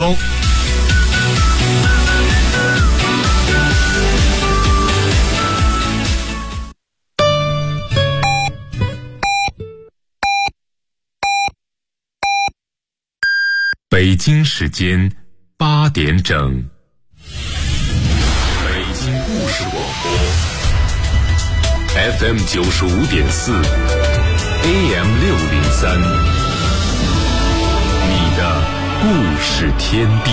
风。 北京时间8点整，北京故事广播 FM 95.4 AM 603，你的故事天地。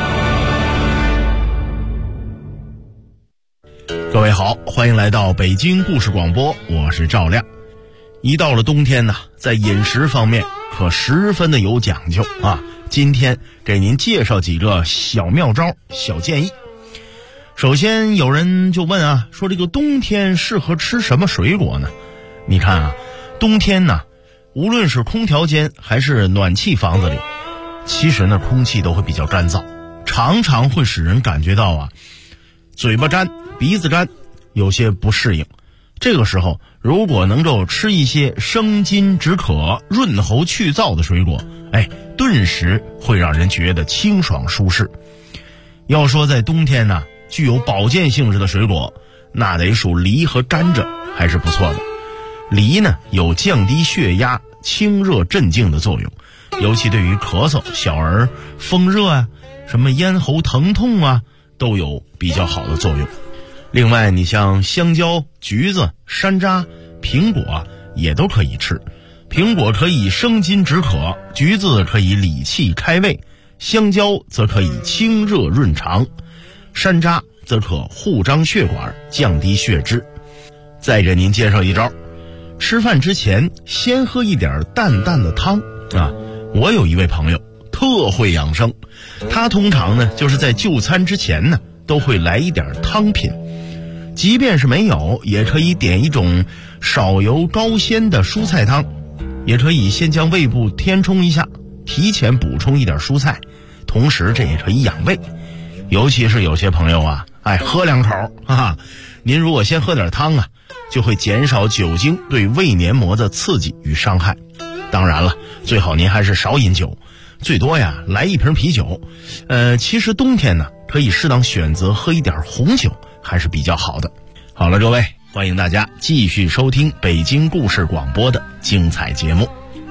各位好，欢迎来到北京故事广播，我是赵亮。一到了冬天呢，在饮食方面可十分的有讲究啊。今天给您介绍几个小妙招、小建议。首先有人就问啊，说这个冬天适合吃什么水果呢？你看啊，冬天呢，无论是空调间还是暖气房子里，其实呢空气都会比较干燥，常常会使人感觉到啊嘴巴干、鼻子干，有些不适应。这个时候如果能够吃一些生津止渴、润喉去燥的水果，顿时会让人觉得清爽舒适。要说在冬天呢，具有保健性质的水果，那得数梨和甘蔗，还是不错的。梨呢有降低血压、清热镇静的作用，尤其对于咳嗽、小儿风热啊、什么咽喉疼痛啊，都有比较好的作用。另外你像香蕉、橘子、山楂、苹果也都可以吃。苹果可以生津止渴，橘子可以理气开胃，香蕉则可以清热润肠，山楂则可护张血管，降低血脂。再给您介绍一招，吃饭之前先喝一点淡淡的汤啊。我有一位朋友特会养生，他通常呢就是在就餐之前呢都会来一点汤品，即便是没有，也可以点一种少油高鲜的蔬菜汤，也可以先将胃部填充一下，提前补充一点蔬菜，同时这也可以养胃。尤其是有些朋友啊，喝两口您如果先喝点汤啊，就会减少酒精对胃黏膜的刺激与伤害。当然了，最好您还是少饮酒，最多呀来一瓶啤酒。其实冬天呢，可以适当选择喝一点红酒，还是比较好的。好了，各位，欢迎大家继续收听北京故事广播的精彩节目。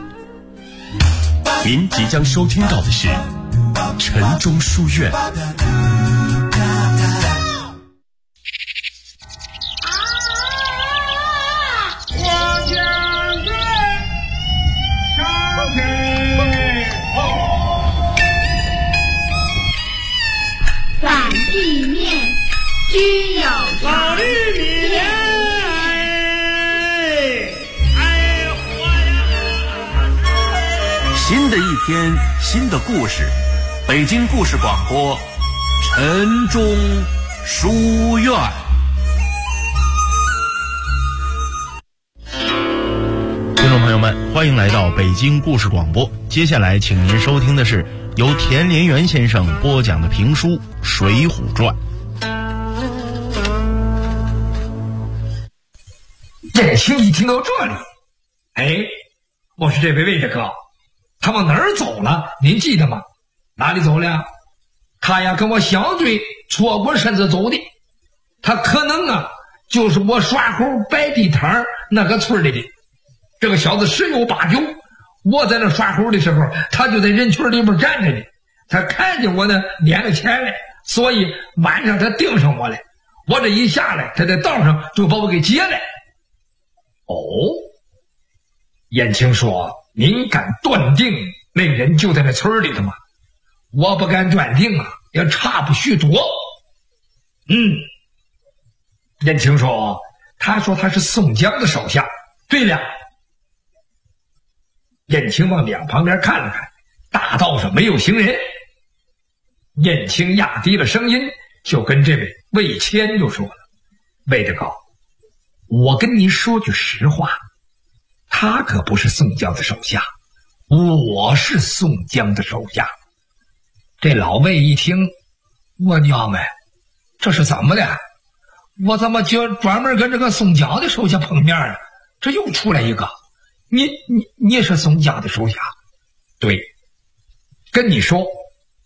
您即将收听到的是晨钟书院。 反地面居有常。 新的一天，新的故事，北京故事广播，晨钟书院。 听众朋友们，欢迎来到北京故事广播。接下来请您收听的是由田连元先生播讲的评书《水浒传》。 燕青一听到这里，我说这位魏大哥，他往哪儿走了？您记得吗？哪里走了？他呀跟我相对错过身子走的，他可能啊就是我耍猴摆地摊那个村里的。这个小子十有八九，我在那耍猴的时候，他就在人群里面站着呢。他看见我呢撵了钱来，所以晚上他盯上我来，我这一下来，他在道上就把我给劫了。燕青说，您敢断定那人就在那村里头吗？我不敢断定啊，也差不许多。燕青说，他说他是宋江的手下。对了，燕青往两旁边看了看，大道上没有行人。燕青压低了声音，就跟这位魏谦就说了，魏大哥，我跟您说句实话，他可不是宋江的手下，我是宋江的手下。这老魏一听，我娘们，这是怎么的？我怎么就专门跟这个宋江的手下碰面啊？这又出来一个，你是宋江的手下？对，跟你说，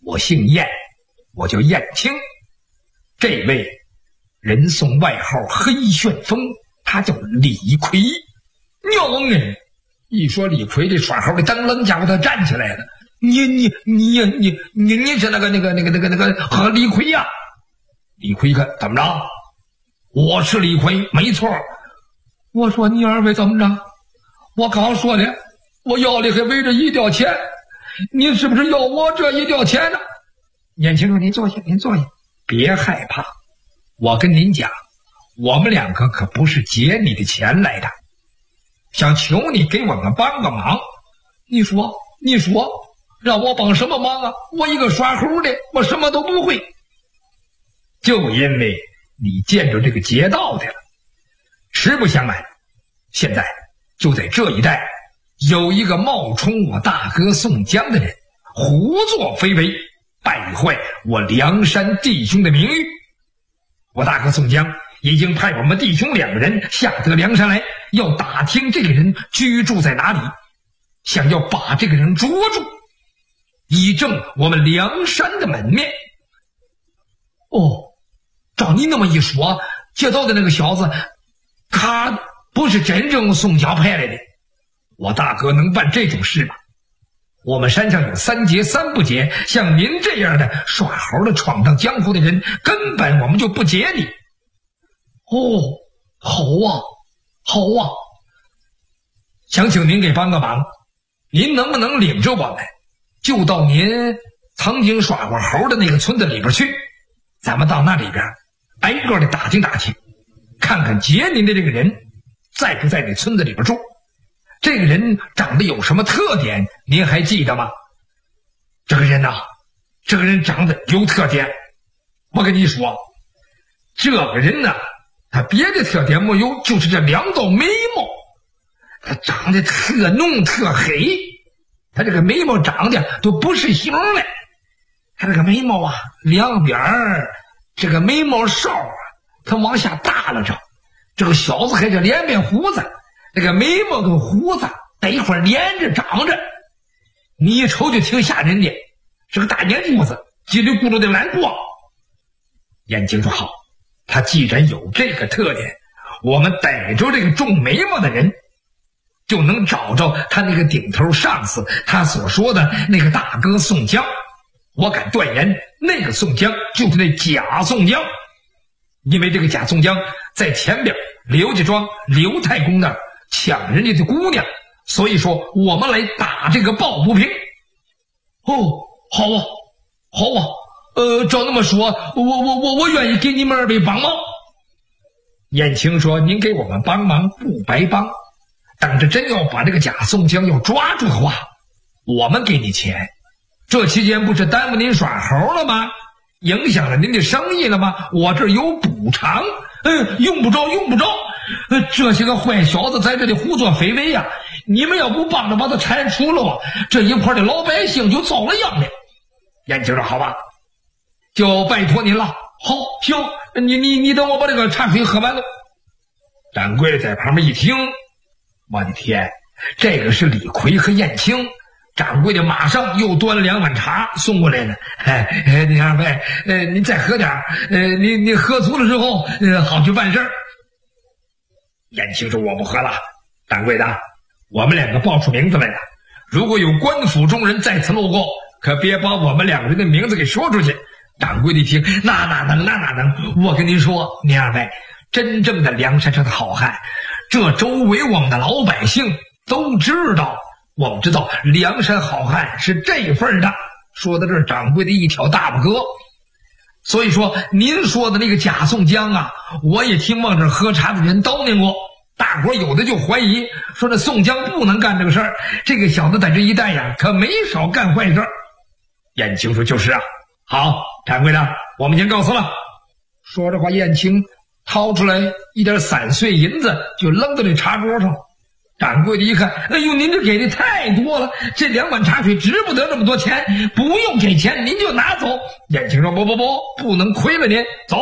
我姓燕，我叫燕青。这位人送外号黑旋风，他叫李逵。娘哎！一说李逵，这耍猴的当楞家伙他站起来了。你是那个李逵呀？李逵看怎么着？我是李逵，没错。我说你二位怎么着？我刚说的，我要的还为这一吊钱，您是不是要我这一吊钱呢？年轻人，您坐下，别害怕。我跟您讲，我们两个可不是劫你的钱来的，想求你给我们帮个忙。你说，让我帮什么忙啊？我一个耍猴的，我什么都不会。就因为你见着这个劫道的了，实不相瞒，现在就在这一带有一个冒充我大哥宋江的人，胡作非为，败坏我梁山弟兄的名誉。我大哥宋江已经派我们弟兄2个人下得梁山来，要打听这个人居住在哪里，想要把这个人捉住，以正我们梁山的门面。哦，照你那么一说，劫道的那个小子他不是真正宋江派来的。我大哥能办这种事吗？我们山上有3劫3不劫，像您这样的耍猴的闯荡江湖的人，根本我们就不劫你。哦，好啊，想请您给帮个忙，您能不能领着我们就到您曾经耍过猴的那个村子里边去，咱们到那里边挨个的打听打听，看看劫您的这个人在不在那村子里边住，这个人长得有什么特点您还记得吗？这个人长得有特点。我跟你说，这个人呢，他别的特点没有，就是这2道眉毛，他长得特浓特黑，他这个眉毛长得都不是形的，他这个眉毛啊，两边这个眉毛梢啊，他往下耷拉着，这个小子还是连面胡子，这个眉毛跟胡子在一块连着长着，你一瞅就挺吓人的，是个大眼珠子，叽里咕噜的蓝光。眼睛说好，他既然有这个特点，我们逮着这个种眉毛的人，就能找着他那个顶头上司他所说的那个大哥宋江。我敢断言，那个宋江就是那假宋江，因为这个假宋江在前边刘家庄刘太公那儿抢人家的姑娘，所以说我们来打这个抱不平。哦，好啊，照那么说，我愿意给你们2位帮忙。燕青说，您给我们帮忙不白帮，等着真要把这个假宋江要抓住的话，我们给你钱，这期间不是耽误您耍猴了吗？影响了您的生意了吗？我这儿有补偿。用不着，这些个坏小子在这里胡作非为呀，你们要不帮着把他铲除了，这一块的老百姓就遭了殃了。燕青说好吧，就拜托您了。好，行，你等我把这个茶水喝完了。掌柜的在旁边一听，我的天，这个是李逵和燕青。掌柜的马上又端了2碗茶送过来了。你2位，你再喝点，你喝足了之后，好去办事儿。燕青说我不喝了。掌柜的，我们2个报出名字来了，如果有官府中人再次路过，可别把我们2个人的名字给说出去。掌柜的一听，那哪能？我跟您说，您2位真正的梁山上的好汉，这周围我们的老百姓都知道。我们知道梁山好汉是这份的。说到这儿，掌柜的一挑大拇哥。所以说您说的那个假宋江啊，我也听往这喝茶的人叨念过，大伙有的就怀疑说这宋江不能干这个事儿，这个小子在这一带呀可没少干坏事。燕青说就是啊。好，掌柜的，我们先告辞了。说着话，燕青掏出来一点散碎银子就扔到这茶桌上。掌柜的一看，哎呦，您这给的太多了，这2碗茶水值不得这么多钱，不用给钱，您就拿走。燕青说不能亏了您，走。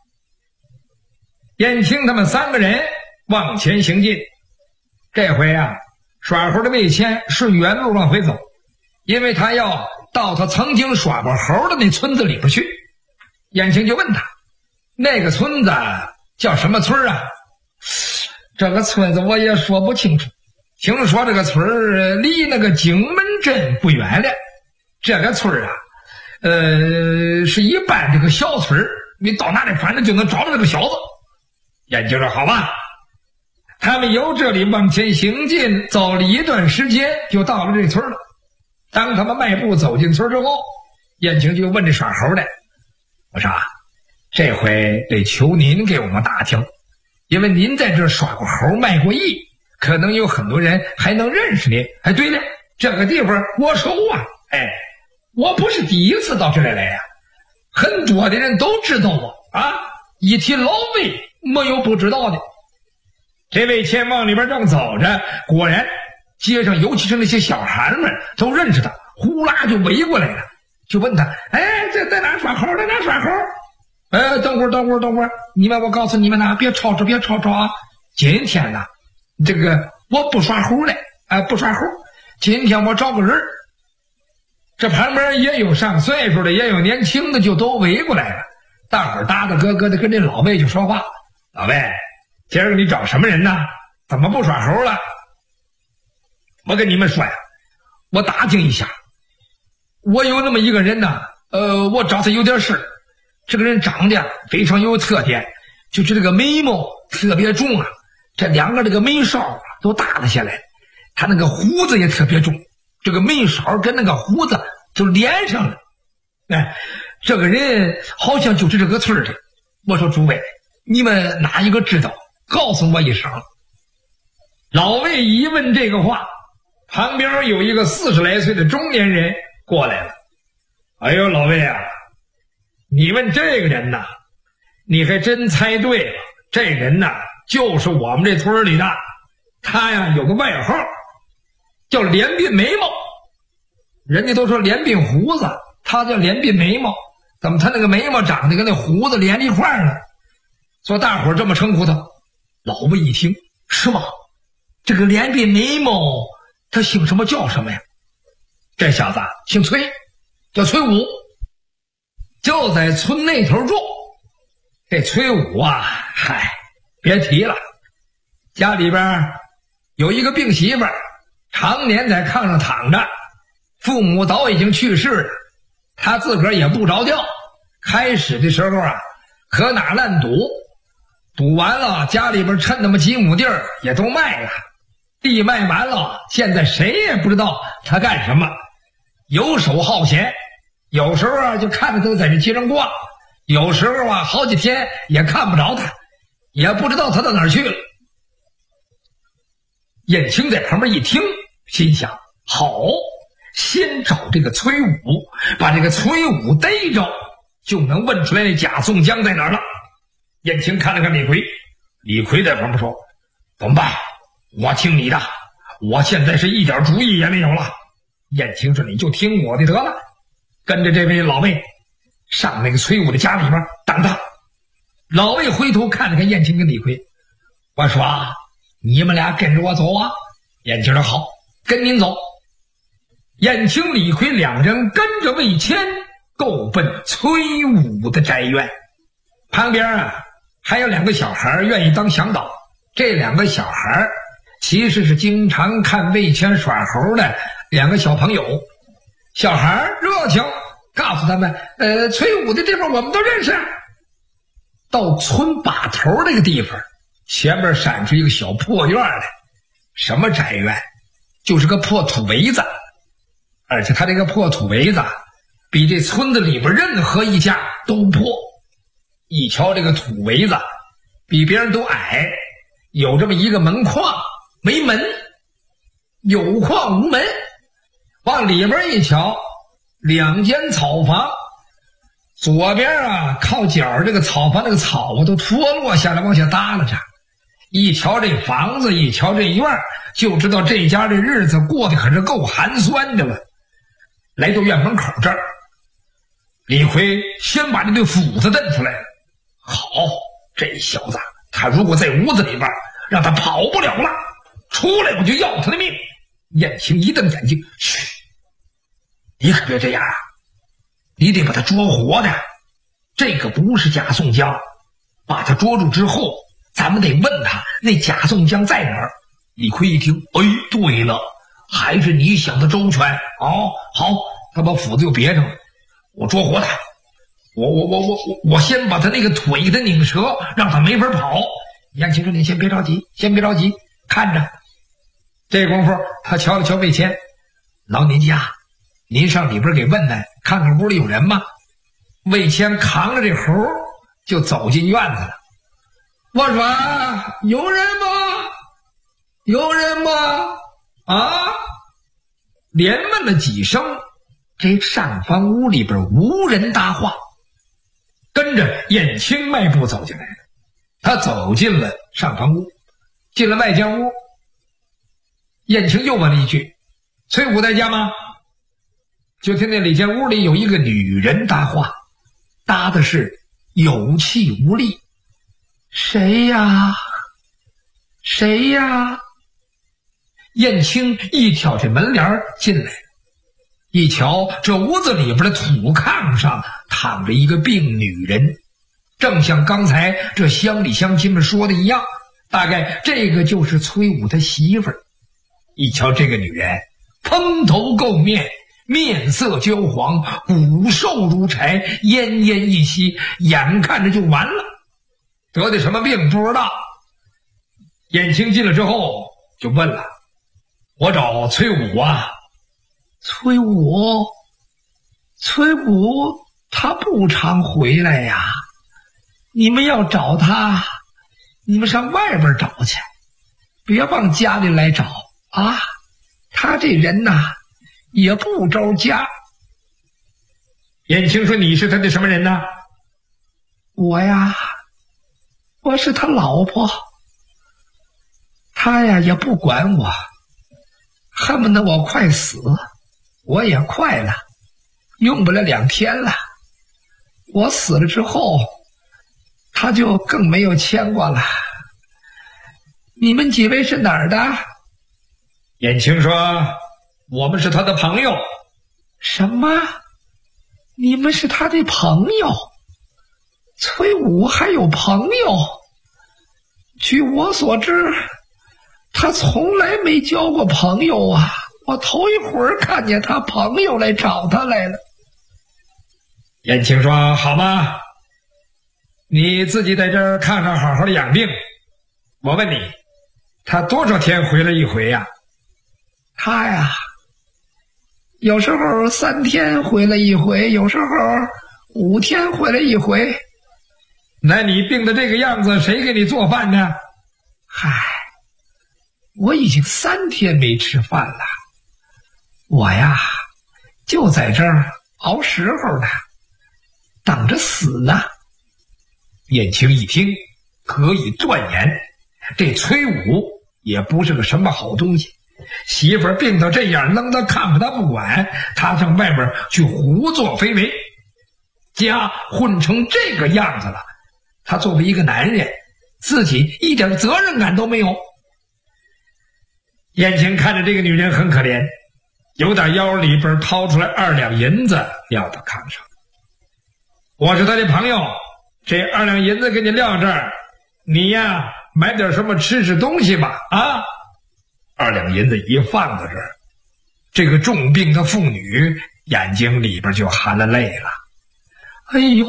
燕青他们3个人往前行进。这回啊，耍猴的魏谦是原路往回走，因为他要到他曾经耍过猴的那村子里边去。燕青就问他，那个村子叫什么村啊？这个村子我也说不清楚，听说这个村离那个荆门镇不远了。这个村啊是一般这个小村，你到哪里反正就能找到这个小子。燕青说好吧。他们由这里往前行进，走了一段时间就到了这村了。当他们迈步走进村之后，燕青就问这耍猴的，我说这回得求您给我们打听，因为您在这耍过猴卖过艺，可能有很多人还能认识您。哎，对了，这个地方我熟啊，我不是第一次到这里来呀，很多的人都知道我啊，一提老魏没有不知道的。这位前往里边正走着，果然街上尤其是那些小孩们都认识他，呼啦就围过来了，就问他，这在哪耍猴，在哪耍猴。等会儿，你们，我告诉你们呐，别吵吵啊！今天呢，这个我不耍猴了，不耍猴。今天我找个人，这旁边也有上岁数的，也有年轻的，就都围过来了。大伙儿搭的咯咯的跟这老魏就说话，老魏，今儿个你找什么人呢？怎么不耍猴了？我跟你们说呀，我打听一下，我有那么一个人呢，我找他有点事。这个人长得非常有特点，就是这个眉毛特别重啊，这两个这个眉梢都耷拉下来，他那个胡子也特别重，这个眉梢跟那个胡子就连上了。这个人好像就是这个村的。我说诸位，你们哪一个知道，告诉我一声。老魏一问这个话，旁边有一个40来岁的中年人过来了。哎呦，老魏啊，你问这个人呐，你还真猜对了。这人呐，就是我们这村里的，他呀有个外号叫连鬓眉毛。人家都说连鬓胡子，他叫连鬓眉毛。怎么他那个眉毛长得跟那胡子连一块儿呢？所以大伙儿这么称呼他。老魏一听，是吗？这个连鬓眉毛他姓什么叫什么呀？这小子姓崔，叫崔武，就在村那头住。这崔武啊，别提了，家里边有一个病媳妇儿，常年在炕上躺着，父母早已经去世了，他自个儿也不着调。开始的时候啊，可哪烂赌，赌完了家里边趁那么几亩地儿也都卖了，地卖完了，现在谁也不知道他干什么，游手好闲。有时候啊就看着他在这街上逛，有时候啊好几天也看不着他，也不知道他到哪儿去了。燕青在旁边一听，心想，好，先找这个崔武，把这个崔武逮着，就能问出来那贾宋江在哪儿了。燕青看了看李逵，李逵在旁边说，怎么办？我听你的，我现在是一点主意也没有了。燕青说，你就听我的得了，跟着这位老魏上那个崔武的家里边等他。老魏回头看了看燕青跟李逵，我说啊，你们俩跟着我走啊。燕青说好，跟您走。燕青李逵两人跟着魏谦够奔崔武的宅院。旁边啊还有两个小孩愿意当向导，这两个小孩其实是经常看魏谦耍猴的两个小朋友。小孩热情，告诉他们崔武的地方我们都认识。到村把头那个地方，前面闪出一个小破院来。什么宅院？就是个破土围子，而且他这个破土围子比这村子里边任何一家都破。一瞧这个土围子比别人都矮，有这么一个门框，没门，有框无门。往里边一瞧，两间草房，左边啊靠角这个草房，这个草啊都脱落下来往下耷拉着。一瞧这房子，一瞧这院，就知道这家这日子过得可是够寒酸的了。来到院门口这儿，李逵先把这对斧子蹬出来了。好，这小子他如果在屋子里边，让他跑不了了，出来我就要他的命。燕青一瞪眼睛，嘘， 你可别这样啊，你得把他捉活的，这个不是贾宋江。把他捉住之后，咱们得问他那贾宋江在哪儿。李逵一听，哎，对了，还是你想的周全哦。好，他把斧子就别上了，我捉活他，我先把他那个腿给他拧折，让他没法跑。燕青说：“你先别着急，看着。”这功夫，他瞧了瞧魏谦，老年家，您上里边给问问，看看屋里有人吗？魏谦扛着这猴就走进院子了。我说：“有人吗？有人吗？”啊！连问了几声，这上房屋里边无人答话。跟着燕青迈步走进来了。他走进了上房屋，进了外间屋。燕青又问了一句：“崔武在家吗？”就听见里间屋里有一个女人答话，答的是有气无力。谁呀？谁呀？燕青一挑这门帘进来，一瞧这屋子里边的土炕上躺着一个病女人，正像刚才这乡里乡亲们说的一样，大概这个就是崔武他媳妇儿。一瞧这个女人蓬头垢面，面色焦黄，骨瘦如柴，奄奄一息，眼看着就完了。得的什么病不知道。燕青进了之后就问了：“我找崔武啊。”崔武他不常回来呀，你们要找他，你们上外边找去，别往家里来找啊。他这人呐也不着家。燕青说：“你是他的什么人呢？”我呀，我是他老婆。他呀也不管我，恨不得我快死，我也快了，用不了2天了。我死了之后，他就更没有牵挂了。你们几位是哪儿的？燕青说：“我们是他的朋友。”什么？你们是他的朋友？崔武还有朋友？据我所知，他从来没交过朋友啊！我头一会儿看见他朋友来找他来了。燕青说：“好吧，你自己在这儿看看，好好的养病。我问你，他多少天回来一回呀？”他呀，有时候3天回来一回，有时候5天回来一回。那你病的这个样子，谁给你做饭呢？嗨，我已经3天没吃饭了，我呀就在这儿熬时候呢，等着死呢。燕青一听，可以断言，这崔武也不是个什么好东西。媳妇儿病到这样，扔他看他不管，他上外边去胡作非为，家混成这个样子了，他作为一个男人，自己一点责任感都没有。燕青看着这个女人很可怜，由打腰里边掏出来2两银子撂到炕上。我是他的朋友，这2两银子给你撂这儿，你呀买点什么吃东西吧啊！2两银子一放到这儿，这个重病的妇女眼睛里边就含了泪了。哎呦，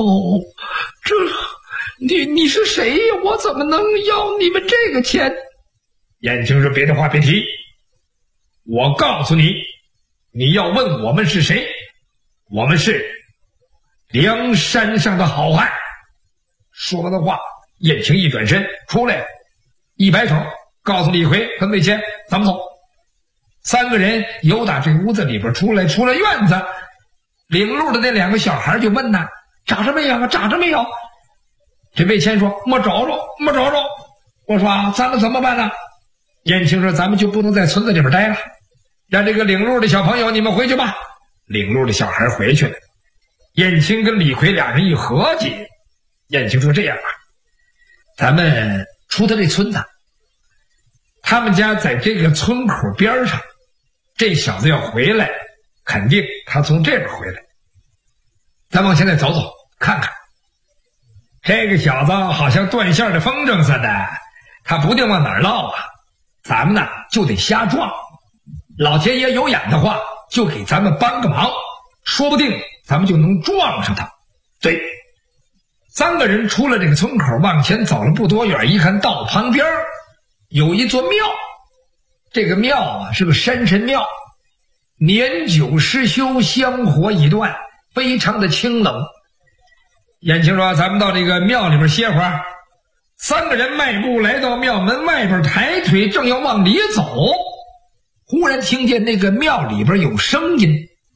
你是谁呀？我怎么能要你们这个钱？燕青说：“别的话别提，我告诉你，你要问我们是谁，我们是梁山上的好汉。”说完的话，燕青一转身出来，一摆手告诉李逵跟魏谦：“咱们走。”3个人由打这屋子里边出来院子，领路的那2个小孩就问呐：“找着没有？找着没有？”这魏谦说：“没找着。”我说：“咱们怎么办呢？”燕青说：“咱们就不能在村子里边待了，让这个领路的小朋友你们回去吧。”领路的小孩回去了。燕青跟李逵俩人一合计，燕青说：“这样吧，咱们出他这村子，他们家在这个村口边上，这小子要回来， 肯定他从这边回来。咱往前再走走看看，这个小子好像断线的风筝似的，他不定往哪儿落啊。咱们呢就得瞎撞，老天爷有眼的话就给咱们帮个忙，说不定咱们就能撞上他。对，3个人出了这个村口，往前走了不多远，一看道旁边有一座庙。这个庙啊是个山神庙，年久失修，香火已断，非常的清冷。燕青说咱们到这个庙里边歇会儿。3个人迈步来到庙门外边，抬腿正要往里走，忽然听见那个庙里边有声音。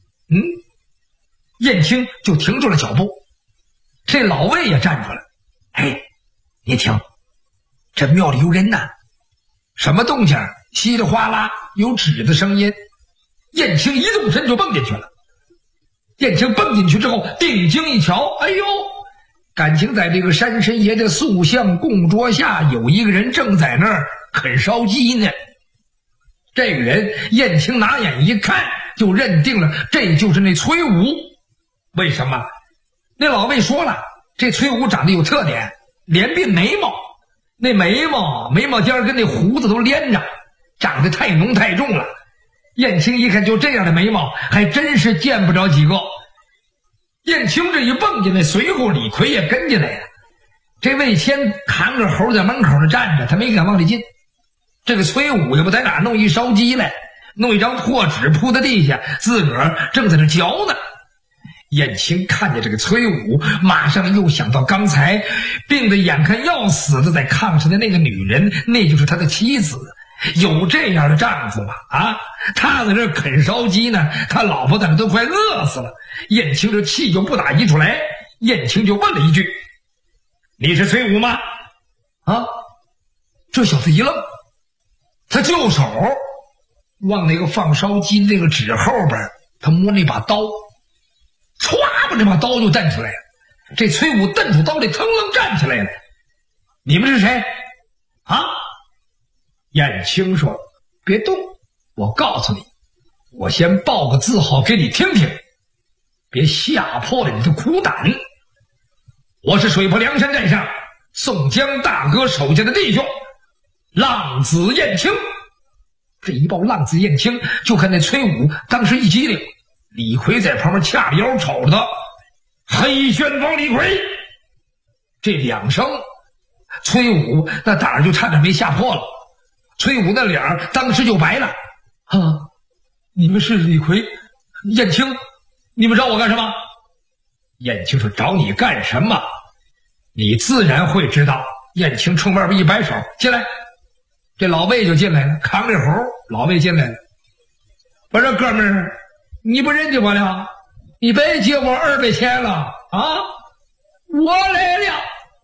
燕青就停住了脚步。这老魏也站住了。哎，你听，这庙里有人呢。什么动静？稀里哗啦有纸的声音。燕青一动身就蹦进去了。燕青蹦进去之后，定睛一瞧，哎呦，感情在这个山神爷的塑像供桌下有一个人正在那儿啃烧鸡呢。这个人燕青拿眼一看就认定了这就是那崔武。为什么？那老魏说了，这崔武长得有特点，连鬓眉毛，那眉毛尖跟那胡子都连着，长得太浓太重了。燕青一看就这样的眉毛还真是见不着几个。燕青这一蹦进来，随后李逵也跟进来了。这魏谦扛着猴在门口上站着，他没敢往里进。这个崔武也不在哪弄一烧鸡来，弄一张破纸铺在地下，自个儿正在那嚼呢。燕青看见这个崔武，马上又想到刚才病得眼看要死的在炕上的那个女人，那就是他的妻子。有这样的丈夫吗？啊，他在这啃烧鸡呢，他老婆在那都快饿死了。燕青这气就不打一处来，燕青就问了一句：你是崔武吗？啊，这小子一愣，他就手往那个放烧鸡那个纸后边，他摸那把刀，歘，把这把刀就蹬出来了。这崔武蹬出刀来，腾楞站起来了。你们是谁？啊？燕青说：别动，我告诉你，我先报个字号给你听听，别吓破了你的苦胆。我是水泊梁山寨上宋江大哥手下的弟兄，浪子燕青。这一报浪子燕青，就看那崔武当时一激灵，李逵在旁边掐着腰瞅着他，黑旋风李逵。这2声，崔武那胆儿就差点没吓破了。崔武那脸儿当时就白了。啊，你们是李逵、燕青，你们找我干什么？燕青说：找你干什么？你自然会知道。燕青冲外边一摆手，进来。这老魏就进来了，扛着猴，老魏进来了。我说哥们儿，你不认得我了？你别借我200钱了啊！我来了。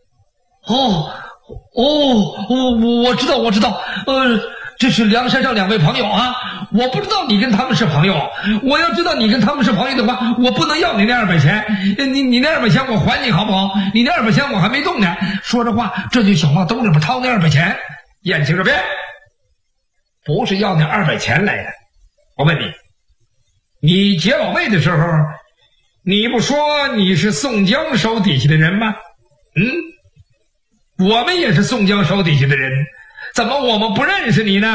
我知道，这是梁山上2位朋友啊，我不知道你跟他们是朋友，我要知道你跟他们是朋友的话，我不能要你那200钱，你那200钱我还你好不好？你那200钱我还没动呢。说着话，这就想往兜里边掏那200钱。燕青说：别，不是要那200钱来的。我问你，你劫老魏的时候，你不说你是宋江手底下的人吗？我们也是宋江手底下的人，怎么我们不认识你呢？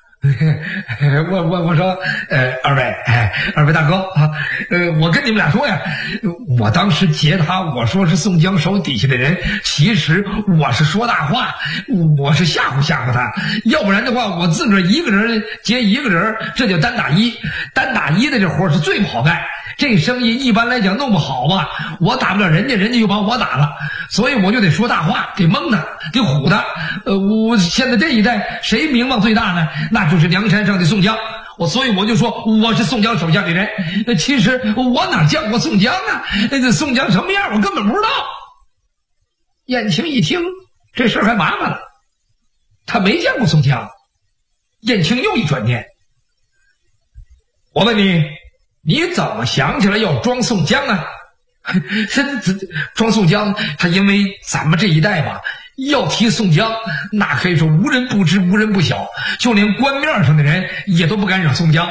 我说二位大哥啊，我跟你们俩说呀，我当时劫他，我说是宋江手底下的人，其实我是说大话，我是吓唬他，要不然的话，我自个儿一个人劫一个人，这叫单打一，单打一的这活是最不好干。这生意一般来讲弄不好吧，我打不了人家，人家就把我打了，所以我就得说大话，得蒙他，得唬他。我现在这一代谁名望最大呢？那就是梁山上的宋江。所以我就说我是宋江手下的人。其实我哪见过宋江啊？宋江什么样我根本不知道。燕青一听这事还麻烦了，他没见过宋江。燕青又一转念，我问你，你怎么想起来要装宋江啊？装宋江，他因为咱们这一代吧，要提宋江，那可以说无人不知，无人不晓，就连官面上的人也都不敢惹宋江。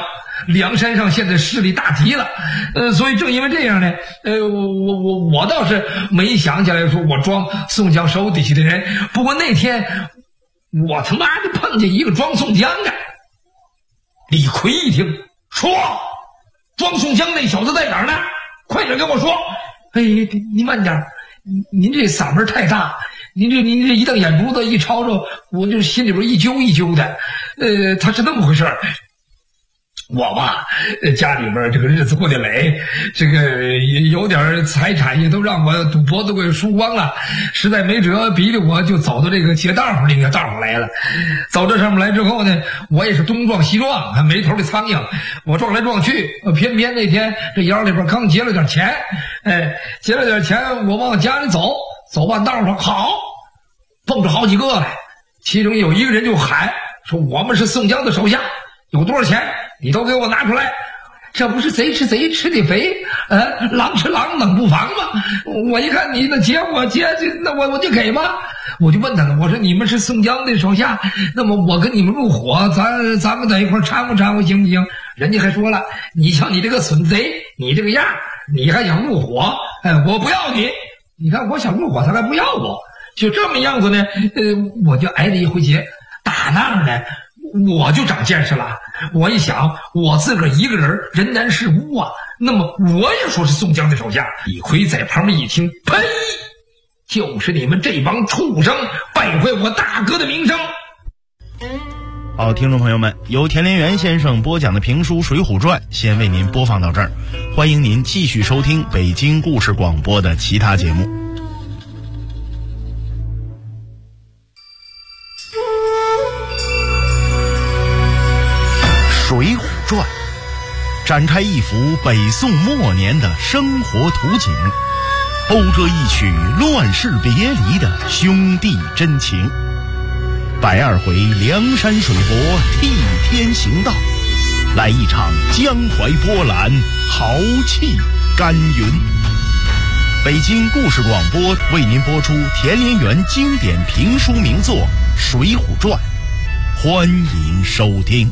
梁山上现在势力大极了，所以正因为这样呢，我倒是没想起来说我装宋江手底下的人。不过那天我他妈的碰见一个装宋江的。李逵一听说装宋江那小子在哪儿呢？快点跟我说。您慢点，您这嗓门太大，您这一瞪眼珠子一吵吵，我就心里边一揪一揪的。他是那么回事儿。我吧，家里边这个日子过得累，这个有点财产也都让我赌博都给输光了，实在没辙，逼得我就走到这个劫道上这个道上来了。走到上面来之后呢，我也是东撞西撞，还没头的苍蝇，我撞来撞去，偏偏那天这腰里边刚结了点钱，结了点钱，我往家里走，走半道上好，蹦出好几个来，其中有一个人就喊说：“我们是宋江的手下，有多少钱？你都给我拿出来！这不是贼吃贼吃的肥，狼吃狼冷不防吗？我一看你那劫我劫，那我就给吧。”我就问他了，我说：“你们是宋江的手下，那么我跟你们入伙，咱们在一块掺和掺和行不行？”人家还说了：“你像你这个损贼，你这个样，你还想入伙？我不要你！你看我想入伙，他还不要我，就这么样子呢。我就挨了一回劫，打那儿呢。”我就长见识了，我一想，我自个儿一个人难是屋啊，那么我也说是宋江的手下。李逵在旁边一听，呸！就是你们这帮畜生，败坏我大哥的名声。 好，听众朋友们，由田连元先生播讲的评书《水浒传》先为您播放到这儿，欢迎您继续收听北京故事广播的其他节目。《水浒传》展开一幅北宋末年的生活图景，讴歌一曲乱世别离的兄弟真情。120回梁山水泊替天行道，来一场江淮波澜豪气干云。北京故事广播为您播出田连元经典评书名作《水浒传》，欢迎收听。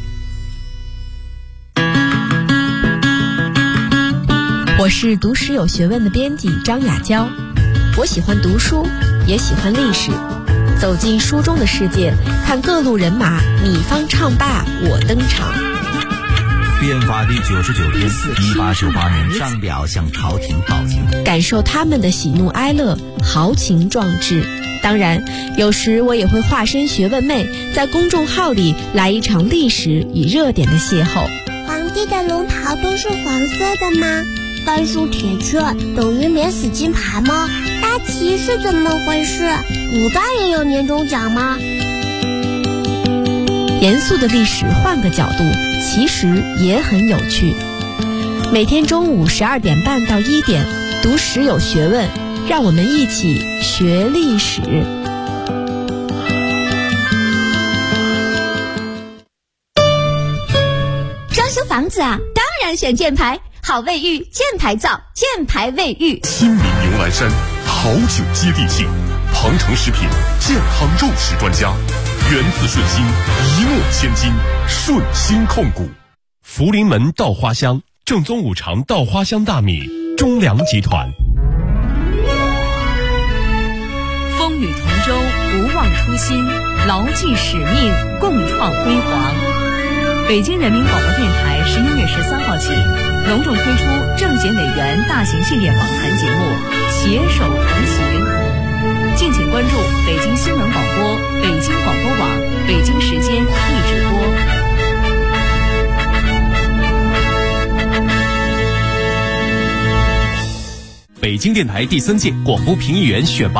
我是读史有学问的编辑张雅娇，我喜欢读书，也喜欢历史，走进书中的世界，看各路人马你方唱罢我登场。 变法第99天，1898年，上表向朝廷报警， 感受他们的喜怒哀乐，豪情壮志。当然，有时我也会化身学问妹，在公众号里来一场历史与热点的邂逅。 皇帝的龙袍都是黄色的吗？甘肃铁雀等于免死金牌吗？大旗是怎么回事？古代也有年终奖吗？ 严肃的历史换个角度，其实也很有趣。每天中午12点半到1点，读史有学问，让我们一起学历史。 装修房子啊，当然选箭牌。好卫浴，箭牌造，箭牌卫浴。 亲民牛栏山，好酒接地气。庞城食品健康肉食专家，源自顺心，一诺千金，顺心控股。福临门稻花香，正宗五常稻花香大米，中粮集团。 风雨同舟，不忘初心，牢记使命，共创辉煌。北京人民广播电台11月13号起隆重推出政协委员大型系列访谈节目《携手同行》，敬请关注北京新闻广播、北京广播网、北京时间一直播。 北京电台第3届广播评议员选拔